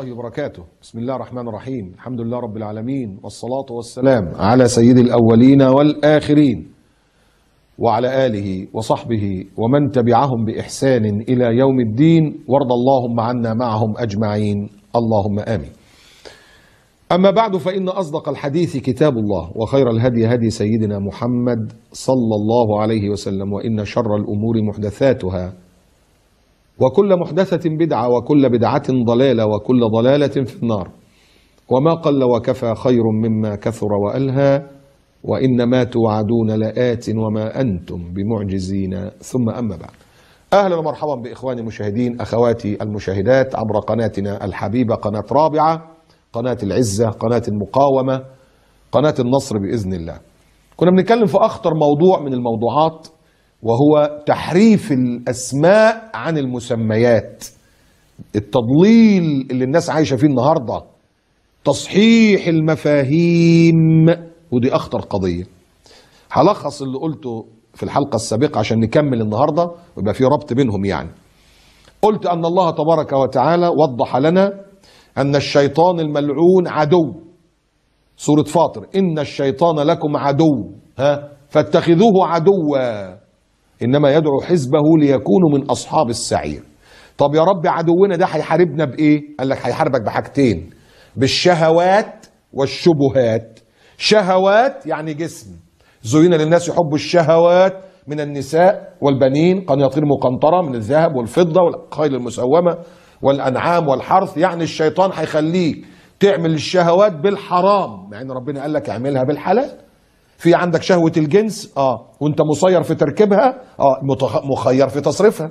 الله وبركاته. بسم الله الرحمن الرحيم. الحمد لله رب العالمين، والصلاة والسلام على سيد الأولين والآخرين وعلى آله وصحبه ومن تبعهم بإحسان إلى يوم الدين، وارض اللهم عنا معهم أجمعين، اللهم آمين. أما بعد، فإن أصدق الحديث كتاب الله، وخير الهدي هدي سيدنا محمد صلى الله عليه وسلم، وإن شر الأمور محدثاتها، وكل محدثة بدعة، وكل بدعة ضلالة، وكل ضلالة في النار. وما قل وكفى خير مما كثر وألهى، وإنما توعدون لآت وما أنتم بمعجزين. ثم أما بعد، أهلا ومرحبا بإخواني المشاهدين، أخواتي المشاهدات عبر قناتنا الحبيبة، قناة رابعة، قناة العزة، قناة المقاومة، قناة النصر بإذن الله. كنا بنتكلم في أخطر موضوع من الموضوعات، وهو تحريف الأسماء عن المسميات، التضليل اللي الناس عايشة فيه النهاردة، تصحيح المفاهيم، ودي أخطر قضية. هلخص اللي قلته في الحلقة السابقة عشان نكمل النهاردة ويبقى في ربط بينهم. يعني قلت أن الله تبارك وتعالى وضح لنا أن الشيطان الملعون عدو. سورة فاطر: إن الشيطان لكم عدو فاتخذوه عدوا إنما يدعو حزبه ليكونوا من أصحاب السعير. طب يا رب، عدونا ده هيحاربنا بإيه؟ قال لك هيحاربك بحاجتين: بالشهوات والشبهات. شهوات يعني جسم، زين للناس يحب الشهوات من النساء والبنين، قناطير مقنطرة من الذهب والفضة والخيل المسومة والأنعام والحرث. يعني الشيطان هيخليك تعمل الشهوات بالحرام، مع ان ربنا قال لك اعملها بالحلال. في عندك شهوة الجنس وانت مسير في تركيبها، مخير في تصريفها.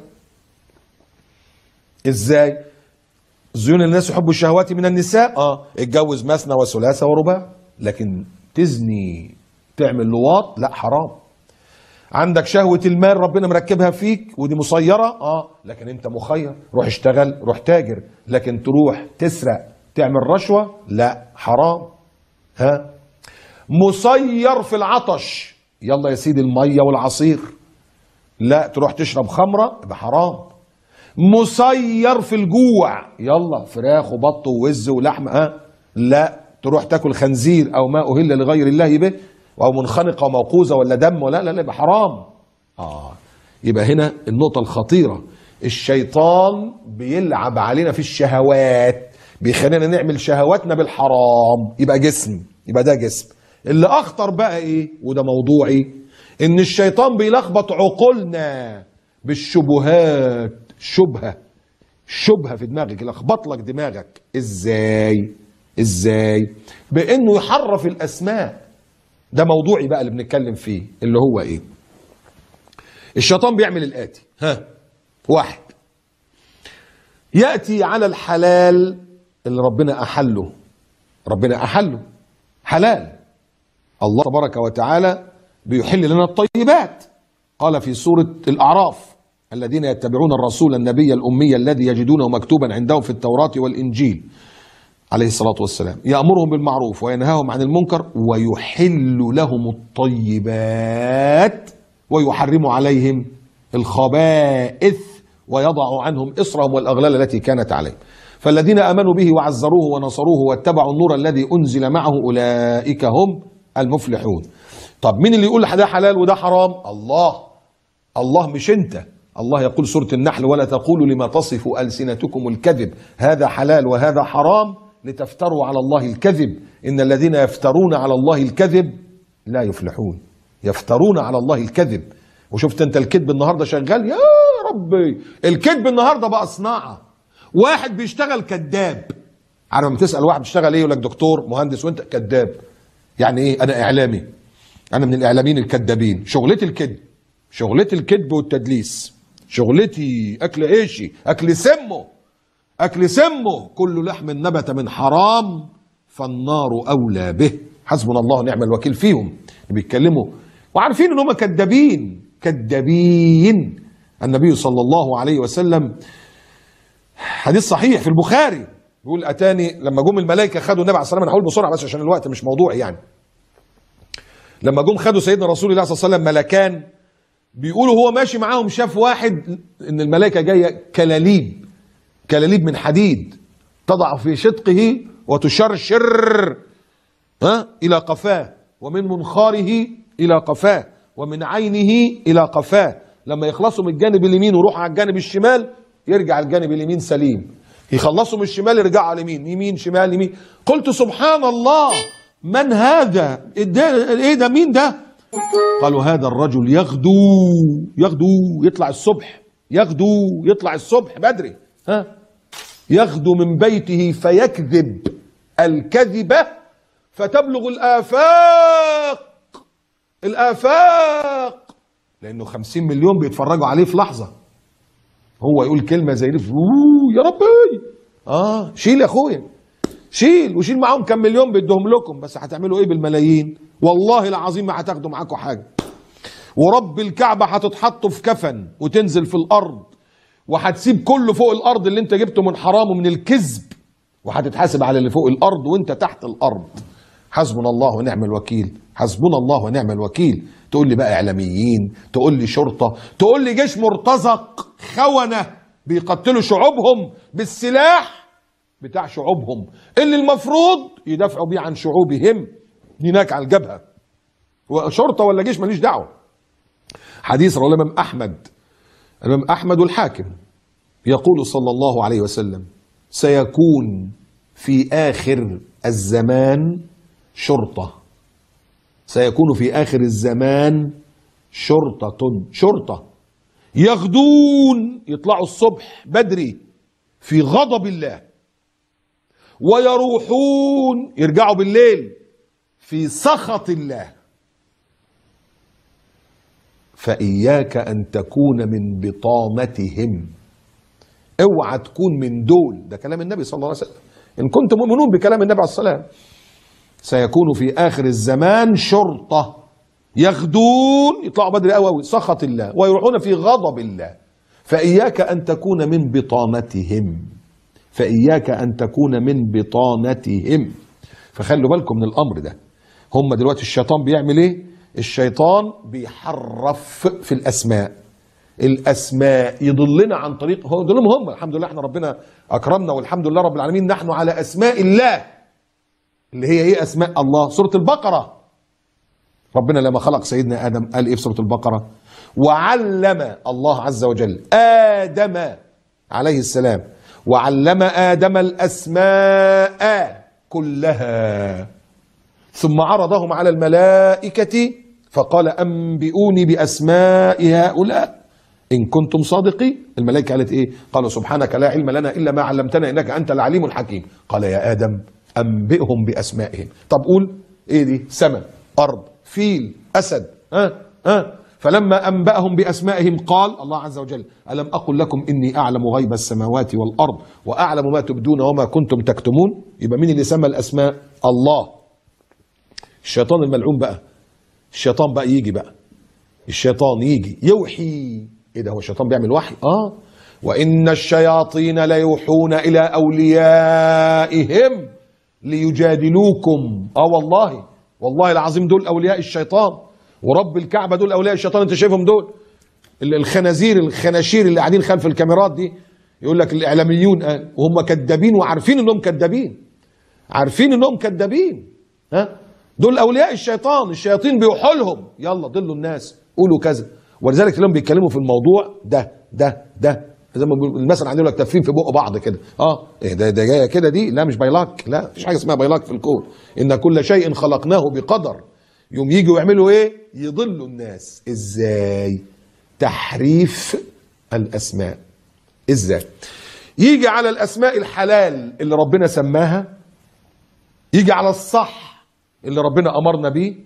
ازاي؟ زين الناس يحبوا الشهوات من النساء، اتجوز مثنى وثلاثة ورباع. لكن تزني، تعمل لواط، لا، حرام. عندك شهوة المال، ربنا مركبها فيك ودي مسيرة، لكن انت مخير. روح اشتغل، روح تاجر. لكن تروح تسرق، تعمل رشوة، لا، حرام. مسير في العطش، يلا يا سيدي المية والعصير، لا، تروح تشرب خمرة، يبقى حرام. مسير في الجوع، يلا فراخ وبط ووز ولحم، لا، تروح تاكل خنزير او ما اهل لغير الله به، او منخنقه وموقوذه ولا دم، ولا لا، يبقى حرام. يبقى هنا النقطه الخطيره، الشيطان بيلعب علينا في الشهوات، بيخلينا نعمل شهواتنا بالحرام، يبقى جسم، يبقى ده جسم. اللي اخطر بقى ايه، وده موضوعي، ان الشيطان بيلخبط عقولنا بالشبهات. شبهه في دماغك، يلخبط لك دماغك. ازاي؟ بانه يحرف الاسماء. ده موضوعي بقى اللي بنتكلم فيه، اللي هو ايه؟ الشيطان بيعمل الاتي: واحد، ياتي على الحلال اللي ربنا احله حلال. الله تبارك وتعالى بيحل لنا الطيبات. قال في سورة الأعراف: الذين يتبعون الرسول النبي الأمي الذي يجدونه مكتوبا عندهم في التوراة والإنجيل عليه الصلاة والسلام، يأمرهم بالمعروف وينهاهم عن المنكر ويحل لهم الطيبات ويحرم عليهم الخبائث ويضع عنهم إصرهم والأغلال التي كانت عليهم، فالذين آمنوا به وعزروه ونصروه واتبعوا النور الذي أنزل معه أولئك هم المفلحون. طب مين اللي يقول ده حلال وده حرام؟ الله، مش انت. الله يقول سورة النحل: ولا تقولوا لما تصف ألسنتكم الكذب هذا حلال وهذا حرام لتفتروا على الله الكذب إن الذين يفترون على الله الكذب لا يفلحون. يفترون على الله الكذب. وشفت انت الكذب النهارده شغال؟ يا ربي، الكذب النهارده بقى صناعة. واحد بيشتغل كذاب. عارف لما تسأل واحد بيشتغل ايه، يقول لك دكتور، مهندس، وانت كذاب. يعني ايه؟ انا اعلامي، انا من الاعلاميين الكذابين. شغلتي الكذب والتدليس، شغلتي اكل عيشي، اكل سمه، كل لحم نبت من حرام فالنار اولى به. حسبنا الله ونعم الوكيل فيهم اللي بيتكلموا وعارفين ان هم كذابين. النبي صلى الله عليه وسلم، حديث صحيح في البخاري، يقول: اتاني لما جم الملائكه خدوا النبي عليه الصلاه والسلام، انا هقول بسرعه بس عشان الوقت مش موضوعي يعني. لما جم خدوا سيدنا رسول الله صلى الله عليه وسلم ملكان، بيقولوا هو ماشي معاهم، شاف واحد ان الملائكه جايه كلاليب من حديد، تضع في شدقه وتشرشر إلى قفاه، ومن منخاره إلى قفاه، ومن عينه إلى قفاه. لما يخلصوا من الجانب اليمين ويروحوا على الجانب الشمال يرجع الجانب اليمين سليم، يخلصوا من الشمال يرجعوا على اليمين، يمين شمال يمين. قلت سبحان الله، من هذا؟ ايه ده؟ مين ده؟ قالوا هذا الرجل يغدو يطلع الصبح، يطلع الصبح بدري، يغدو من بيته فيكذب الكذبة فتبلغ الآفاق، لأنه 50 مليون بيتفرجوا عليه في لحظة. هو يقول كلمة زي دي، يا ربي شيل يا أخويا، شيل، وشيل معاهم كم مليون بيدهم لكم، بس هتعملوا إيه بالملايين؟ والله العظيم ما هتاخدوا معاكم حاجة. ورب الكعبة هتتحطوا في كفن وتنزل في الأرض، وهتسيب كله فوق الأرض اللي أنت جبته من حرام ومن الكذب، وهتتحاسب على اللي فوق الأرض وأنت تحت الأرض. حسبنا الله ونعم الوكيل، حسبنا الله ونعم الوكيل. تقول لي بقى إعلاميين، تقول لي شرطة، تقول لي جيش مرتزق خونة بيقتلوا شعوبهم بالسلاح بتاع شعوبهم اللي المفروض يدافعوا بيه عن شعوبهم هناك على الجبهة. وشرطة ولا جيش ماليش دعوة. حديث رواه الإمام أحمد والحاكم، يقول صلى الله عليه وسلم: سيكون في آخر الزمان شرطة، سيكون في آخر الزمان شرطة يغدون، يطلعوا الصبح بدري في غضب الله، ويروحون، يرجعوا بالليل في سخط الله. فإياك أن تكون من بطانتهم، اوعى تكون من دول. ده كلام النبي صلى الله عليه وسلم، إن كنتم مؤمنون بكلام النبي عليه الصلاة والسلام. سيكون في آخر الزمان شرطة يغدون، يطلعوا بدري قوي سخط الله، ويروحون في غضب الله. فإياك أن تكون من بطانتهم، فإياك أن تكون من بطانتهم. فخلوا بالكم من الأمر ده. هم دلوقتي الشيطان بيعمل إيه؟ الشيطان بيحرف في الأسماء يضلنا عن طريق، هو دولهم هم. الحمد لله احنا ربنا أكرمنا، والحمد لله رب العالمين نحن على أسماء الله، اللي هي ايه؟ أسماء الله. سورة البقرة، ربنا لما خلق سيدنا آدم قال ايه في سورة البقرة؟ وعلم الله عز وجل آدم عليه السلام، وعلم آدم الأسماء كلها ثم عرضهم على الملائكة فقال أنبئوني بأسماء هؤلاء إن كنتم صادقين. الملائكة قالت إيه؟ قالوا سبحانك لا علم لنا إلا ما علمتنا إنك أنت العليم الحكيم. قال يا آدم أنبئهم بأسمائهم. طب قول إيه دي؟ سماء، أرض، فيل، أسد، فلما أنبأهم بأسمائهم قال الله عز وجل ألم أقل لكم إني أعلم غيب السماوات والأرض وأعلم ما تبدون وما كنتم تكتمون. يبقى مين اللي سمى الأسماء؟ الله. الشيطان الملعون بقى، الشيطان بقى يجي بقى، الشيطان يجي يوحي. ايه ده؟ هو الشيطان بيعمل وحي؟ وإن الشياطين ليوحون إلى أوليائهم ليجادلوكم. والله العظيم دول أولياء الشيطان، ورب الكعبة دول أولياء الشيطان. انت شايفهم دول الخناشير اللي قاعدين خلف الكاميرات دي، يقول لك الإعلاميون وهم كذابين وعارفين انهم كذابين، عارفين انهم كذابين. دول أولياء الشيطان، الشياطين بيوحوا لهم يلا ضلوا الناس، قولوا كذا. ولذلك تلاقيهم بيتكلموا في الموضوع ده زي ما المثل عندنا لك تفين في بق بعض كده. ايه ده جايه كده دي؟ لا مش بايلاك، لا مفيش حاجه اسمها بايلاك في الكون. ان كل شيء خلقناه بقدر. يوم يجوا يعملوا ايه؟ يضلوا الناس. ازاي؟ تحريف الاسماء. ازاي؟ يجي على الاسماء الحلال اللي ربنا سماها، يجي على الصح اللي ربنا امرنا بيه،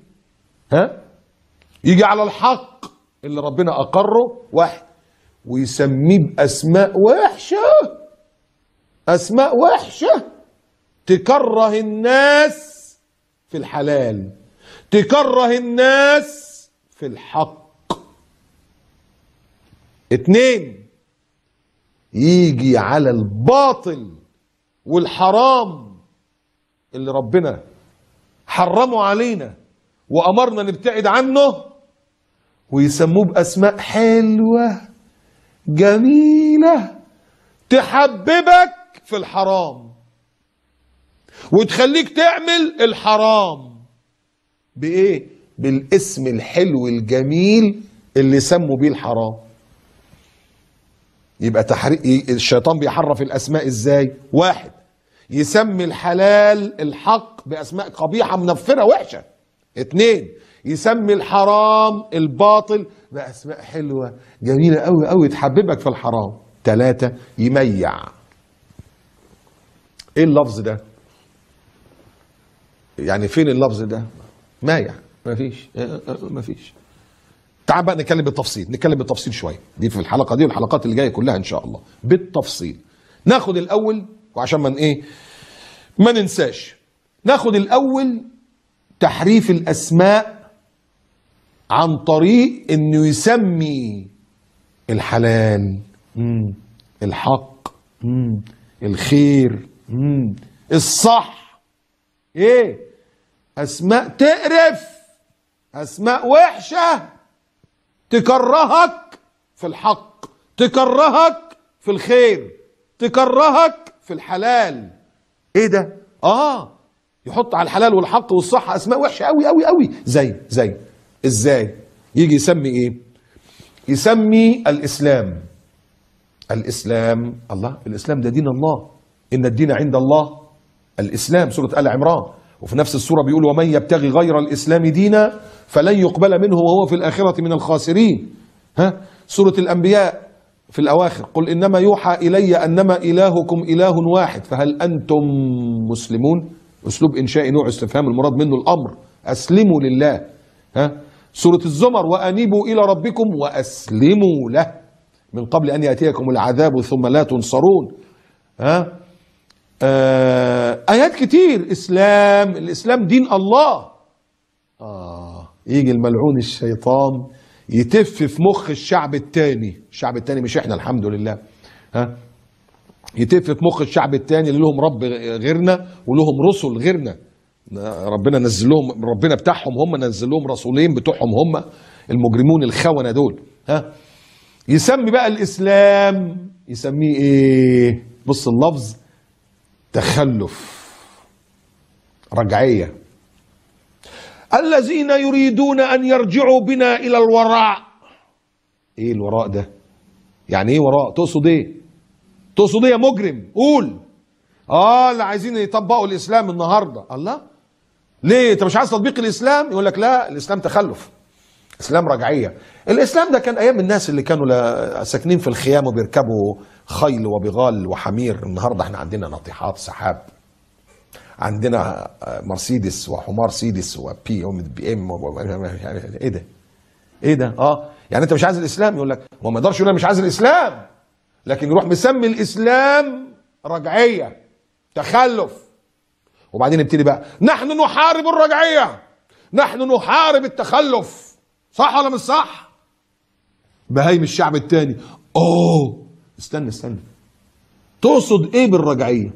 يجي على الحق اللي ربنا اقره واحد، ويسميه باسماء وحشه، اسماء وحشه تكره الناس في الحلال، تكره الناس في الحق. 2 يجي على الباطل والحرام اللي ربنا حرمه علينا وأمرنا نبتعد عنه، ويسموه بأسماء حلوة جميلة تحببك في الحرام وتخليك تعمل الحرام بايه؟ بالاسم الحلو الجميل اللي سموا بيه الحرام. يبقى الشيطان بيحرف الاسماء ازاي؟ واحد، يسمي الحلال الحق باسماء قبيحه منفره وحشه. اتنين، يسمي الحرام الباطل باسماء حلوه جميله قوي قوي تحببك في الحرام. تلاته، يميع. ايه اللفظ ده؟ يعني فين اللفظ ده؟ مايع. مفيش. تعال بقى نتكلم بالتفصيل شويه، دي في الحلقه دي والحلقات اللي جايه كلها ان شاء الله بالتفصيل. ناخد الاول، وعشان ما ننساش، ناخد الاول تحريف الاسماء عن طريق انه يسمي الحلال، الحق، الخير، الصح، ايه؟ اسماء تقرف، اسماء وحشه تكرهك في الحق، تكرهك في الخير، تكرهك في الحلال. ايه ده؟ يحط على الحلال والحق والصح اسماء وحشه قوي قوي قوي. زي ازاي؟ يجي يسمي ايه؟ يسمي الاسلام. الله، الاسلام ده دين الله، ان الدين عند الله الاسلام، سوره ال عمران. وفي نفس السوره بيقول ومن يبتغي غير الاسلام دينا فلن يقبل منه وهو في الاخره من الخاسرين. سوره الانبياء في الاواخر قل انما يوحى الي انما الهكم اله واحد فهل انتم مسلمون. اسلوب انشاء نوع استفهام المراد منه الامر، اسلموا لله. سوره الزمر وانيبوا الى ربكم واسلموا له من قبل ان ياتيكم العذاب ثم لا تنصرون. آيات كتير. الإسلام دين الله. يجي الملعون الشيطان يتف في مخ الشعب التاني مش احنا الحمد لله، يتف في مخ الشعب التاني اللي لهم رب غيرنا ولهم رسل غيرنا. ربنا نزل لهم، ربنا بتاعهم هم نزل لهم رسولين بتوعهم هم المجرمون الخونة دول. يسمي بقى الإسلام، يسميه ايه؟ بص اللفظ، تخلف، رجعية. الذين يريدون أن يرجعوا بنا إلى الوراء. إيه الوراء ده؟ يعني إيه وراء؟ تقصد إيه؟ تقصد إيه يا مجرم؟ قول. اللي عايزين يطبقوا الإسلام النهاردة. الله، ليه؟ أنت مش عايز تطبيق الإسلام؟ يقول لك لا، الإسلام تخلف، الإسلام رجعية. الإسلام ده كان أيام الناس اللي كانوا ساكنين في الخيام وبيركبوا خيل وبغال وحمير. النهارده احنا عندنا ناطحات سحاب، عندنا مرسيدس وحمار سيدس وبي ام. ايه ده؟ يعني انت مش عايز الاسلام؟ يقول لك هو ما يقدرش يقول انا مش عايز الاسلام، لكن يروح مسمي الاسلام رجعيه، تخلف. وبعدين يبتدي بقى نحن نحارب الرجعيه، نحن نحارب التخلف. صح ولا مش صح؟ بهايم الشعب التاني. استنى، تقصد ايه بالرجعيه؟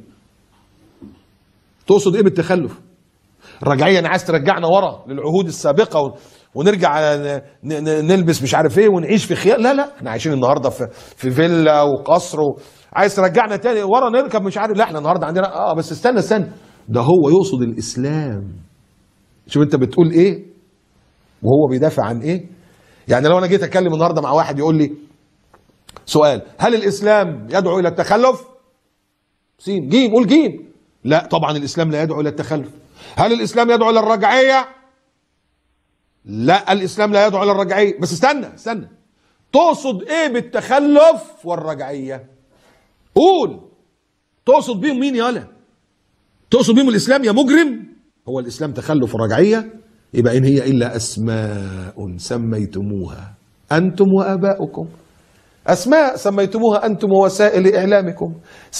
تقصد ايه بالتخلف؟ الرجعيه انا عايز ترجعنا ورا للعهود السابقه ونرجع نلبس مش عارف ايه ونعيش في خيال؟ لا، احنا عايشين النهارده في فيلا وقصر. عايز ترجعنا تاني ورا نركب مش عارف؟ لا، احنا النهارده عندنا بس استنى، ده هو يقصد الاسلام. شوف انت بتقول ايه وهو بيدافع عن ايه. يعني لو انا جيت اتكلم النهارده مع واحد يقول لي سؤال، هل الاسلام يدعو الى التخلف؟ سين جيم، قول جيم. لا طبعا الاسلام لا يدعو الى التخلف. هل الاسلام يدعو الى الرجعيه؟ لا، الاسلام لا يدعو الى الرجعيه. بس استنى، تقصد ايه بالتخلف والرجعيه؟ قول. تقصد بيهم مين يالا؟ تقصد بيهم الاسلام يا مجرم؟ هو الاسلام تخلف ورجعيه؟ يبقى ان هي الا اسماء سميتموها انتم واباؤكم، اسماء سميتموها انتم ووسائل اعلامكم،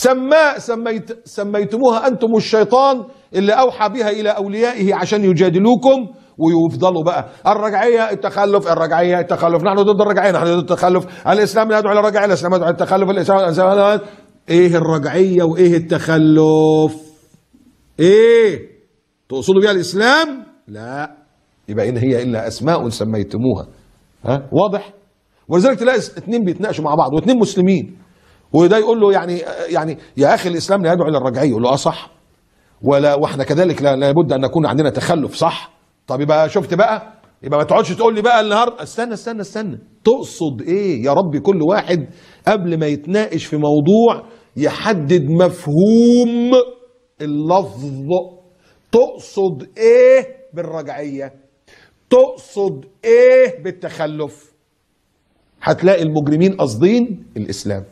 سميتموها انتم الشيطان اللي اوحى بها الى اوليائه عشان يجادلوكم ويفضلوا بقى الرجعيه التخلف، الرجعيه التخلف، نحن ضد الرجعيه، نحن ضد التخلف، الاسلام لا يدعو الى الرجعيه، الاسلام يدعو الى التخلف، الاسلام. ايه الرجعيه وايه التخلف؟ ايه تقصدوا بيها الاسلام؟ لا، يبقى ان هي الا اسماء سميتموها. واضح؟ ولذلك تلاقي اتنين بيتناقشوا مع بعض واتنين مسلمين، وده يقول له يعني يا اخي الاسلام لا يدعو الى الرجعيه، يقول له صح، واحنا كذلك لابد ان نكون عندنا تخلف، صح؟ طب يبقى شفت بقى، يبقى ما تقعدش تقول لي بقى النهارده استنى تقصد ايه يا ربي؟ كل واحد قبل ما يتناقش في موضوع يحدد مفهوم اللفظ. تقصد ايه بالرجعيه؟ تقصد ايه بالتخلف؟ هتلاقي المجرمين قاصدين الاسلام،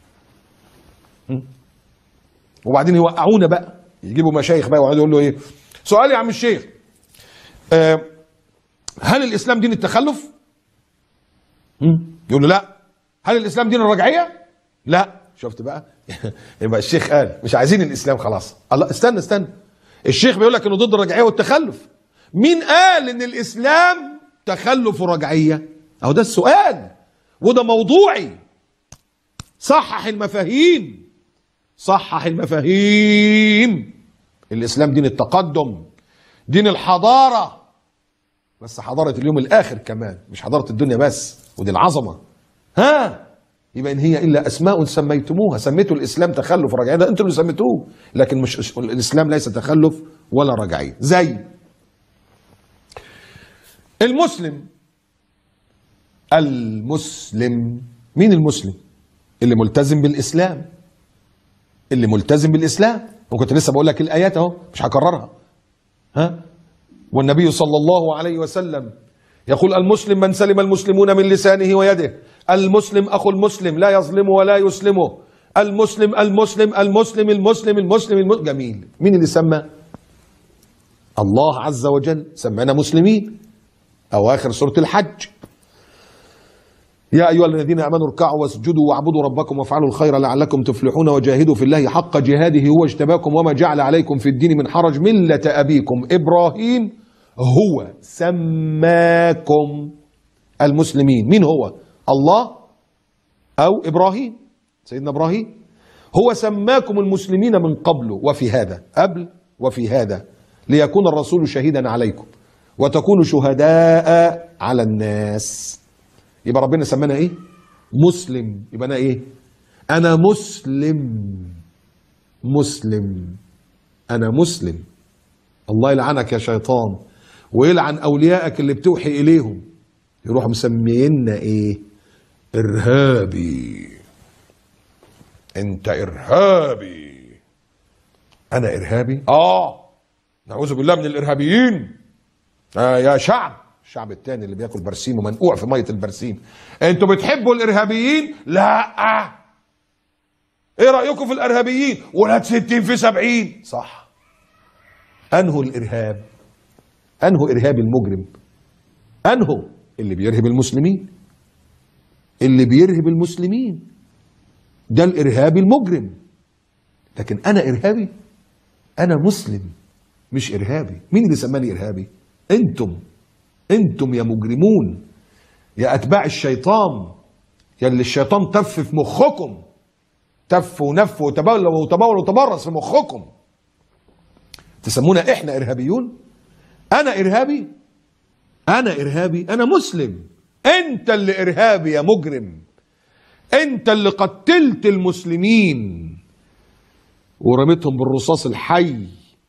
وبعدين يوقعونا بقى، يجيبوا مشايخ بقى ويقعدوا يقولوا ايه؟ سؤال يا عم الشيخ، هل الاسلام دين التخلف؟ يقول له لا. هل الاسلام دين الرجعيه؟ لا. شفت بقى؟ يبقى الشيخ قال مش عايزين الاسلام خلاص. الله، استنى الشيخ بيقول لك انه ضد الرجعيه والتخلف. مين قال ان الاسلام تخلف ورجعيه؟ اهو ده السؤال، وده موضوعي. صحح المفاهيم، صحح المفاهيم. الاسلام دين التقدم، دين الحضاره، بس حضاره اليوم الاخر كمان، مش حضاره الدنيا بس، ودي العظمه. يبقى ان هي الا اسماء سميتموها، سميتوا الاسلام تخلف ورجعيه، ده انتوا اللي سميتوه، لكن مش الاسلام ليس تخلف ولا رجعيه. زي المسلم. مين المسلم؟ اللي ملتزم بالاسلام، اللي ملتزم بالاسلام. وكنت لسه بقول لك الايات اهو، مش هكررها. والنبي صلى الله عليه وسلم يقول: المسلم من سلم المسلمون من لسانه ويده، المسلم اخو المسلم لا يظلمه ولا يسلمه، المسلم المسلم المسلم المسلم المسلم المسلم. جميل. مين اللي سمى؟ الله عز وجل سمانا مسلمين. اواخر سورة الحج: يا ايها الذين امنوا اركعوا واسجدوا واعبدوا ربكم وافعلوا الخير لعلكم تفلحون وجاهدوا في الله حق جهاده هو اجتباكم وما جعل عليكم في الدين من حرج ملة ابيكم ابراهيم هو سماكم المسلمين. مين هو؟ الله او ابراهيم، سيدنا ابراهيم. هو سماكم المسلمين من قبل وفي هذا، قبل وفي هذا، ليكون الرسول شهيدا عليكم وتكونوا شهداء على الناس. يبقى ربنا سمانا ايه؟ مسلم. يبقى انا ايه؟ انا مسلم. انا مسلم. الله يلعنك يا شيطان، ويلعن اوليائك اللي بتوحي اليهم، يروح مسمينا ايه؟ ارهابي. انت ارهابي. انا ارهابي؟ نعوذ بالله من الارهابيين. يا الشعب التاني اللي بياكل برسيم ومنقوع في ميه البرسيم، انتوا بتحبوا الارهابيين؟ لا. ايه رايكم في الارهابيين؟ ولاد 60 في 70. صح. انهو الارهاب؟ انهو ارهاب المجرم؟ انهو اللي بيرهب المسلمين؟ اللي بيرهب المسلمين ده الارهابي المجرم. لكن انا ارهابي؟ انا مسلم مش ارهابي. مين اللي سماني ارهابي؟ انتم يا مجرمون، يا اتباع الشيطان، يا اللي الشيطان تف في مخكم، تف ونف وتبول وتبرص في مخكم، تسمونا احنا ارهابيون؟ انا ارهابي؟ انا مسلم. انت اللي ارهابي يا مجرم. انت اللي قتلت المسلمين ورميتهم بالرصاص الحي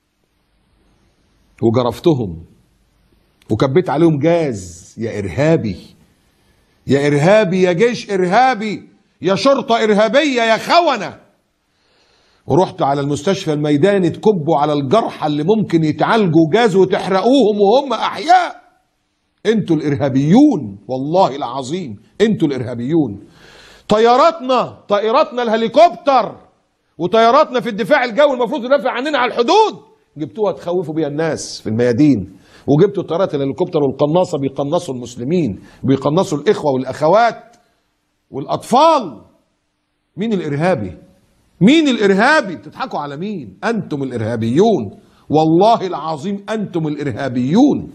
وجرفتهم وكبيت عليهم جاز. يا ارهابي، يا ارهابي، يا جيش ارهابي، يا شرطة ارهابية، يا خونة. ورحت على المستشفى الميداني تكبوا على الجرحى اللي ممكن يتعالجوا جاز وتحرقوهم وهم احياء. انتوا الارهابيون، والله العظيم انتوا الارهابيون. طائراتنا الهليكوبتر وطياراتنا في الدفاع الجوي المفروض تدافع عننا على الحدود، جبتوها تخوفوا بيها الناس في الميادين، وجبتوا طيارات الهليكوبتر والقناصه بيقنصوا المسلمين، بيقنصوا الاخوه والاخوات والاطفال. مين الارهابي؟ مين الارهابي؟ بتضحكوا على مين؟ انتم الارهابيون، والله العظيم انتم الارهابيون.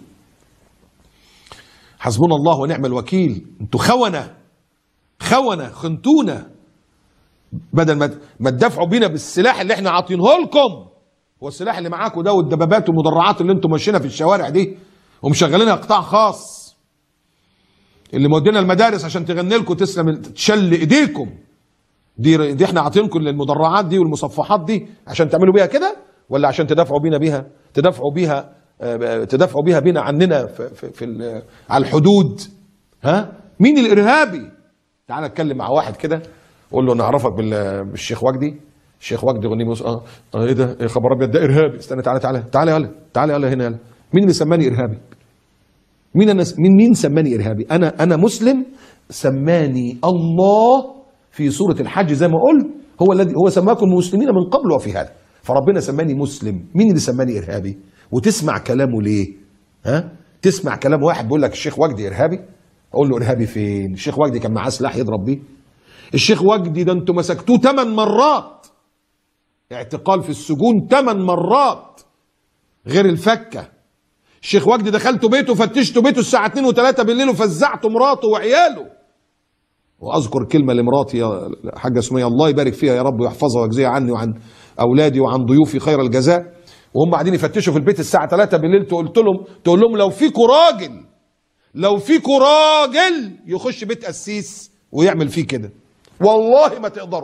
حسبنا الله ونعم الوكيل. انتوا خونة خنتونا. بدل ما تدافعوا بينا بالسلاح اللي احنا عاطينه لكم، هو السلاح اللي معاكم ده والدبابات والمدرعات اللي انتم ماشيينها في الشوارع دي ومشغلينها قطاع خاص، اللي مودينا المدارس عشان تغني لكم تشل ايديكم دي احنا عاطينكم للمدرعات دي والمصفحات دي عشان تعملوا بيها كده. ولا عشان تدافعوا بيها تدافعوا بيها بينا عننا على الحدود؟ ها؟ مين الارهابي؟ تعال اتكلم مع واحد كده قول له انا اعرفك بالشيخ وجدي. الشيخ وجدي غنيم ايه ده؟ ايه خبر ابيض؟ ده ارهابي. استنى، تعالى يلا هنا يلا. مين اللي سماني ارهابي؟ مين سماني ارهابي؟ انا مسلم، سماني الله في سورة الحج زي ما قلت، هو سماكم مسلمين من قبل وفي هذا، فربنا سماني مسلم. مين اللي سماني ارهابي؟ وتسمع كلامه ليه؟ ها؟ تسمع كلام واحد بيقول لك الشيخ وجدي ارهابي؟ اقول له ارهابي فين؟ الشيخ وجدي كان معاه سلاح يضرب بيه؟ الشيخ وجدي ده انتوا مسكتوه 8 مرات اعتقال في السجون، 8 مرات غير الفكه. الشيخ وجدي دخلتوا بيته، فتشتوا بيته الساعه 2 و3 بالليل وفزعتوا مراته وعياله. واذكر كلمه لمراتي يا حاجه سميه الله يبارك فيها يا رب ويحفظها ويجزيها عني وعن اولادي وعن ضيوفي خير الجزاء، وهم قاعدين يفتشوا في البيت الساعه 3 بالليل، تقول لهم لو فيكوا راجل يخش بيت قسيس ويعمل فيه كده، والله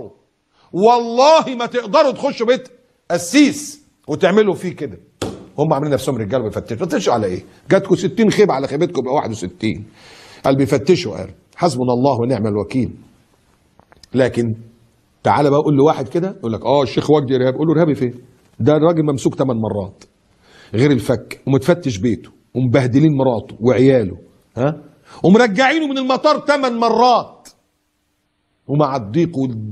ما تقدروا تخشوا بيت قسيس وتعملوا فيه كده. هم عاملين نفسهم رجاله بيفتشوا على ايه؟ جاتكم 60 خيبه على خيبتكم يبقى 61. قال بيفتشوا، قال حسبنا الله ونعم الوكيل. لكن تعالى بقى قول له واحد كده يقول لك الشيخ وجدي ارهابي، قول له ارهابي فين؟ ده الراجل ممسوك 8 مرات غير الفك، ومتفتش بيته ومبهدلين مراته وعياله، ها؟ ومرجعينه من المطار 8 مرات، ومع الضيق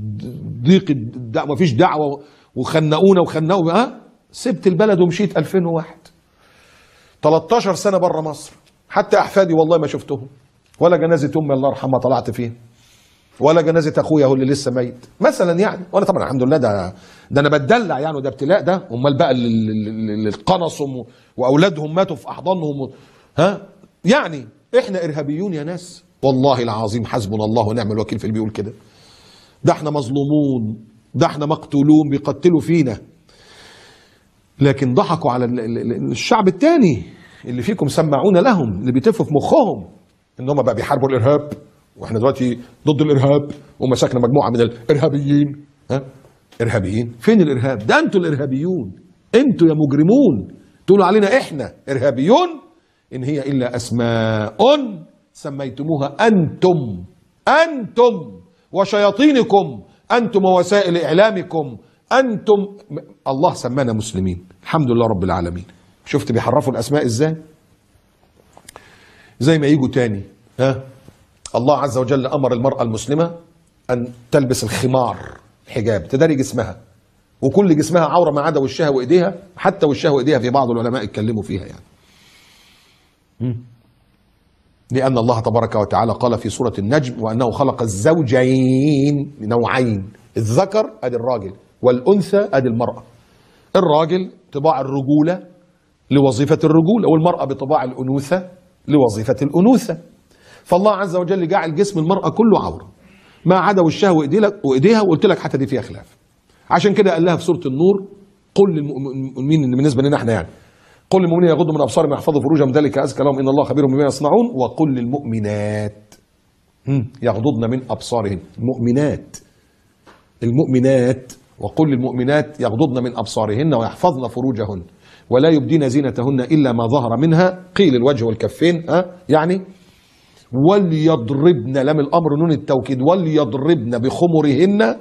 مفيش دعوه وخنقونا ها؟ سبت البلد ومشيت 2001. 13 سنه بره مصر، حتى احفادي والله ما شفتهم، ولا جنازه امي الله يرحمها طلعت فيها، ولا جنازه اخويا هو اللي لسه ميت مثلا يعني. وانا طبعا الحمد لله ده انا بتدلع يعني، وده ابتلاء ده. امال بقى اللي اتقنصوا واولادهم ماتوا في احضانهم ها؟ يعني احنا ارهابيون يا ناس؟ والله العظيم حسبنا الله ونعم الوكيل في اللي بيقول كده. ده احنا مظلومون، ده احنا مقتولون، بيقتلوا فينا. لكن ضحكوا على الشعب التاني اللي فيكم، سمعونا لهم، اللي بيتفوا في مخهم ان هم بقى بيحاربوا الارهاب، واحنا دلوقتي ضد الارهاب ومسكنا مجموعه من الارهابيين. ها؟ ارهابيين؟ فين الارهاب؟ ده انتوا الارهابيون، انتوا يا مجرمون تقولوا علينا احنا ارهابيون. ان هي الا اسماء سميتموها انتم وشياطينكم، انتم ووسائل اعلامكم، انتم. الله سمانا مسلمين، الحمد لله رب العالمين. شفت بيحرفوا الاسماء ازاي؟ زي ما يجوا تاني، ها؟ الله عز وجل امر المرأة المسلمة ان تلبس الخمار، الحجاب، تداري جسمها، وكل جسمها عورة ما عدا وشها وايديها. حتى وشها وايديها في بعض العلماء اتكلموا فيها يعني. لأن الله تبارك وتعالى قال في سورة النجم وأنه خلق الزوجين نوعين، الذكر أدي الراجل والأنثى أدي المرأة. الراجل طباع الرجولة لوظيفة الرجولة، والمرأة بطباع الأنوثة لوظيفة الأنوثة. فالله عز وجل جعل جسم المرأة كله عورة ما عدا وشها وإيديها، وقلت لك حتى دي فيها خلاف. عشان كده قال لها في سورة النور قل للمؤمنين، بالنسبة لنا احنا يعني، قل للمؤمنين يغضوا من ابصارهم ويحفظوا فروجهم ذلك ازكى لهم ان الله خبير بما يصنعون. وقل للمؤمنات يغضضن من ابصارهن، المؤمنات وقل للمؤمنات يغضضن من ابصارهن ويحفظن فروجهن ولا يبدين زينتهن الا ما ظهر منها، قيل الوجه والكفين، يعني وليضربن، لام الامر نون التوكيد، وليضربن بخمرهن،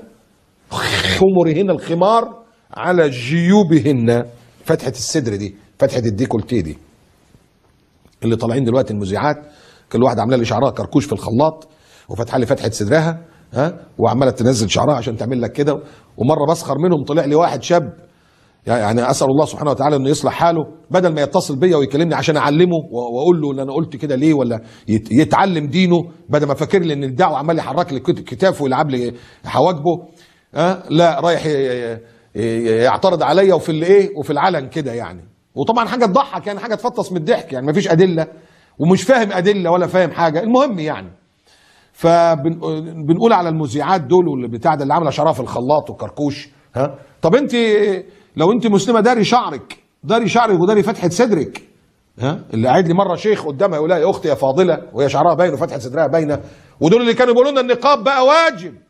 الخمار على جيوبهن، فتحة الصدر دي، فتحة الديكولتيه دي، اللي طالعين دلوقتي المذيعات كل واحد عامله لي شعرها كركوش في الخلاط وفتح لي فتحة صدرها، ها، وعماله تنزل شعرها عشان تعمل لك كده. ومره بسخر منهم، طلع لي واحد شاب، يعني اسال الله سبحانه وتعالى انه يصلح حاله، بدل ما يتصل بيا ويكلمني عشان اعلمه واقول له ان انا قلت كده ليه، ولا يتعلم دينه، بدل ما فاكر لي ان الدعوه عمال يحرك لي كتافه ويلعب لي حواجبه، لا رايح يعترض عليا وفي الايه وفي العلن كده يعني. وطبعا حاجه تضحك يعني، حاجه تفطس من الضحك يعني، مفيش ادله ومش فاهم ادله ولا فاهم حاجه. المهم يعني، فبنقول على المذيعات دول واللي بتاع ده اللي عامله شعرها في الخلاط وكركوش، ها، طب انت لو انت مسلمه داري شعرك وداري فتحه صدرك، ها. اللي قاعد لي مره شيخ قدامها يقول لها يا اختي يا فاضله وهي شعرها باين وفتحه صدرها باينه، ودول اللي كانوا بيقولوا لنا النقاب بقى واجب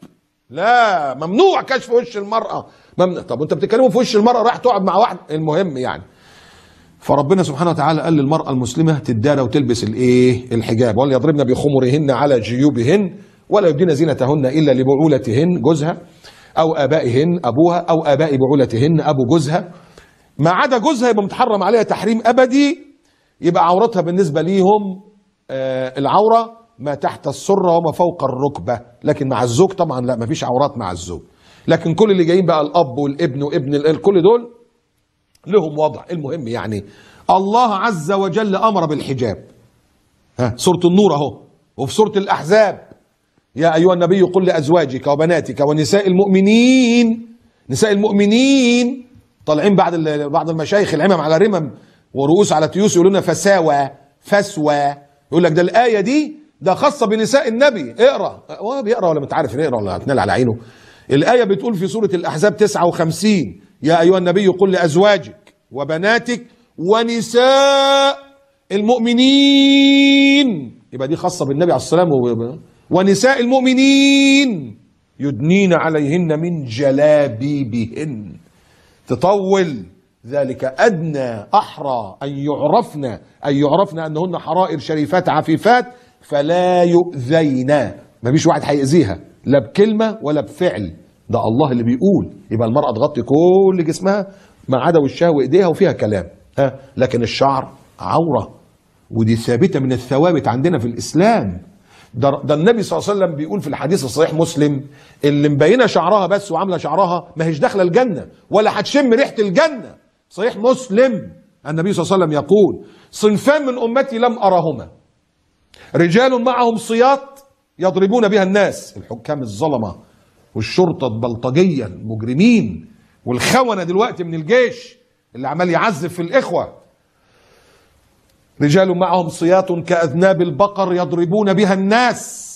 لا، ممنوع كشف وش المرأة، ممنوع. طب وانت بتتكلموا في وش المرأة رايح تقعد مع واحد؟ المهم يعني، فربنا سبحانه وتعالى قال للمرأة المسلمة تدارى وتلبس الايه؟ الحجاب. وليضربن بخمرهن على جيوبهن ولا يبدين زينتهن الا لبعولتهن جوزها او ابائهن ابوها او اباء بعولتهن ابو جوزها، ما عدا جوزها يبقى متحرم عليها تحريم ابدي، يبقى عورتها بالنسبة ليهم العورة ما تحت السرة وما فوق الركبة، لكن مع الزوج طبعا لا، ما فيش عورات مع الزوج. لكن كل اللي جايين بقى الاب والابن وابن كل دول لهم وضع. المهم يعني الله عز وجل امر بالحجاب، سورة النور اهو، وفي سورة الاحزاب يا ايها النبي قل لازواجك وبناتك ونساء المؤمنين. نساء المؤمنين طالعين بعض المشايخ العمم على رمم ورؤوس على تيوس يقولون لنا فسوى، يقول لك ده الايه دي ده خاصه بنساء النبي. اقرا، هو بيقرا ولا مش عارف يقرا ولا هتنال على عينه. الايه بتقول في سوره الاحزاب 59 يا ايها النبي قل لازواجك وبناتك ونساء المؤمنين، يبقى دي خاصه بالنبي عليه الصلاه والسلام. ونساء المؤمنين يدنين عليهن من جلابيبهن، تطول، ذلك أدنى أحرى أن يعرفن أنهن حرائر شريفات عفيفات فلا يؤذين. ما فيش واحد هيأذيها لا بكلمة ولا بفعل، ده الله اللي بيقول. يبقى المرأة تغطي كل جسمها ما عدا وشها وإيديها وفيها كلام، لكن الشعر عورة، ودي ثابتة من الثوابت عندنا في الإسلام. ده النبي صلى الله عليه وسلم بيقول في الحديث الصحيح مسلم اللي مبينه شعرها بس وعامله شعرها ما هيش داخله الجنه ولا هتشم ريحه الجنه. صحيح مسلم، النبي صلى الله عليه وسلم يقول صنفان من امتي لم ارهما، رجال معهم سياط يضربون بها الناس، الحكام الظلمه والشرطه البلطجيه المجرمين والخونه دلوقتي من الجيش اللي عمال يعذب في الاخوه. رجال معهم سياط كأذناب البقر يضربون بها الناس،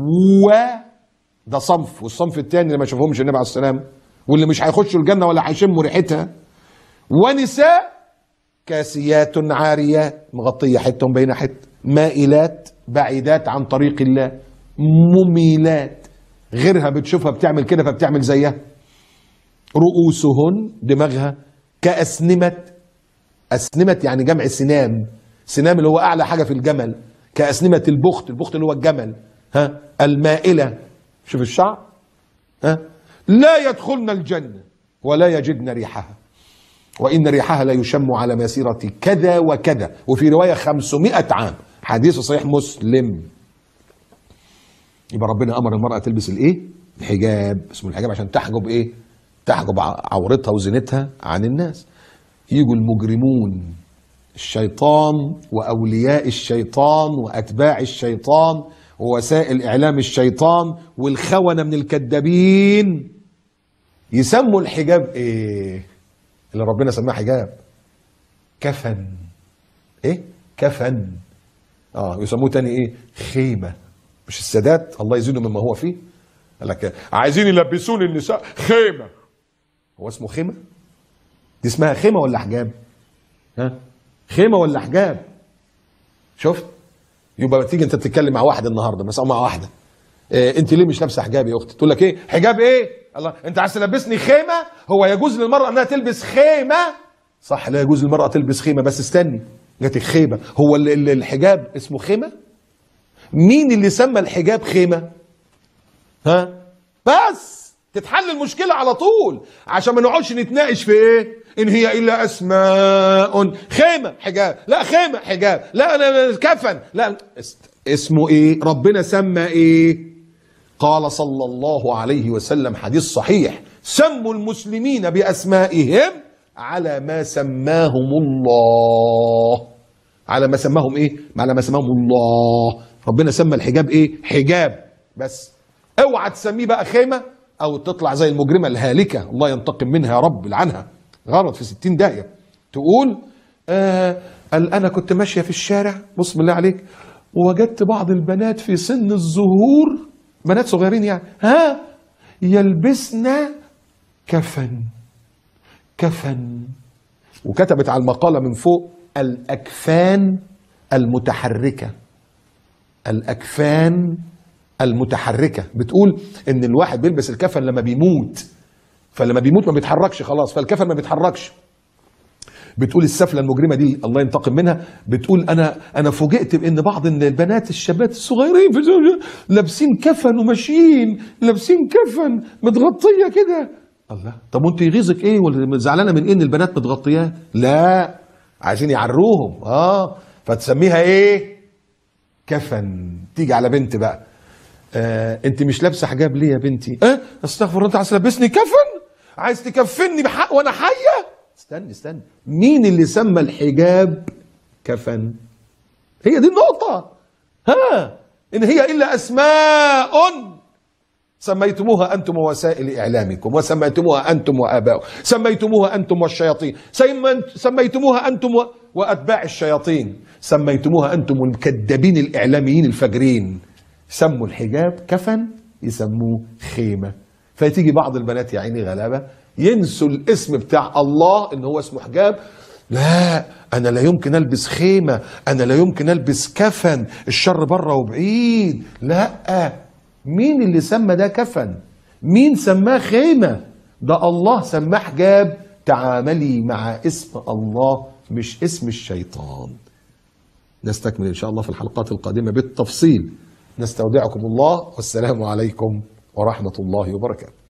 ده صنف. والصنف الثاني اللي ما شافهمش النبي عليه السلام واللي مش هيخشوا الجنة ولا هيشموا ريحتها. ونساء كاسيات عاريات مغطية حتهم بين حت، مائلات بعيدات عن طريق الله، مميلات غيرها بتشوفها بتعمل كده فبتعمل زيها. رؤوسهن دماغها كأسنمة، أسنمة يعني جمع سنام، سنام اللي هو اعلى حاجه في الجمل، كأسنمة البخت، البخت اللي هو الجمل. المائله، شوف الشعر. لا يدخلن الجنه ولا يجدن ريحها وان ريحها لا يشم على مسيره كذا وكذا، وفي روايه 500 عام، حديث صحيح مسلم. يبقى ربنا امر المراه تلبس الايه؟ الحجاب، اسمه الحجاب عشان تحجب ايه؟ تحجب عورتها وزينتها عن الناس. يجوا المجرمون الشيطان وأولياء الشيطان وأتباع الشيطان ووسائل إعلام الشيطان والخونة من الكذابين يسموا الحجاب إيه؟ اللي ربنا سماه حجاب كفن. إيه؟ كفن. يسموه تاني إيه؟ خيمة. مش السادات الله يزيده مما هو فيه قال لك عايزين يلبسون النساء خيمة. هو اسمه خيمة؟ دي اسمها خيمة ولا حجاب؟ خيمه ولا حجاب؟ شفت؟ يبقى تيجي انت بتتكلم مع واحد النهارده مثلا، مع واحده انت ليه مش لابسه حجاب يا اختي؟ تقول لك ايه؟ حجاب ايه؟ الله، انت عايز تلبسني خيمه؟ هو يجوز للمراه انها تلبس خيمه؟ صح، لا يجوز للمراه تلبس خيمه، بس استني، جاتك خيمه. هو الحجاب اسمه خيمه؟ مين اللي سمى الحجاب خيمه؟ بس تتحل المشكله على طول، عشان ما نقعدش نتناقش في ايه؟ إن هي إلا أسماء. خيمة حجاب، لا خيمة حجاب، لا كفن، لا اسمه إيه؟ ربنا سمى إيه؟ قال صلى الله عليه وسلم حديث صحيح سموا المسلمين بأسمائهم على ما سماهم الله. على ما سماهم إيه؟ على ما سماهم الله. ربنا سمى الحجاب إيه؟ حجاب بس. اوعى تسميه بقى خيمة أو تطلع زي المجرمة الهالكة الله ينتقم منها يا رب لعنها، غلط في 60 داهية، تقول أنا كنت ماشية في الشارع بص بالله عليك ووجدت بعض البنات في سن الظهور، بنات صغيرين يعني، يلبسن كفن، وكتبت على المقالة من فوق الأكفان المتحركة، الأكفان المتحركة بتقول ان الواحد بيلبس الكفن لما بيموت، فلما بيموت ما بيتحركش خلاص، فالكفن ما بيتحركش. بتقول السفلة المجرمة دي الله ينتقم منها، بتقول انا فوجئت بان بعض البنات الشابات الصغيرين في لابسين كفن وماشيين لابسين كفن متغطية كده. الله، طب وانت يغيظك ايه ولا زعلانة من ان البنات متغطيات؟ لا، عايزين يعروهم. فتسميها ايه؟ كفن. تيجي على بنت بقى، انت مش لابسه حجاب ليه يا بنتي؟ استغفر الله، انت عايز تلبسني كفن؟ عايز تكفني بحق وانا حيه؟ استني، مين اللي سمى الحجاب كفن؟ هي دي النقطه. ان هي الا اسماء سميتموها انتم ووسائل اعلامكم، وسميتموها انتم واباؤكم، سميتموها انتم والشياطين، سميتموها انتم واتباع الشياطين، سميتموها انتم الكذابين الاعلاميين الفاجرين. سموا الحجاب كفن، يسموه خيمه. فتيجي بعض البنات يا عيني غلابه ينسوا الاسم بتاع الله ان هو اسمه حجاب. لا، انا لا يمكن البس خيمه، انا لا يمكن البس كفن، الشر بره وبعيد. لا، مين اللي سمى ده كفن؟ مين سماه خيمه؟ ده الله سماه حجاب. تعاملي مع اسم الله مش اسم الشيطان. نستكمل ان شاء الله في الحلقات القادمه بالتفصيل. نستودعكم الله، والسلام عليكم ورحمه الله وبركاته.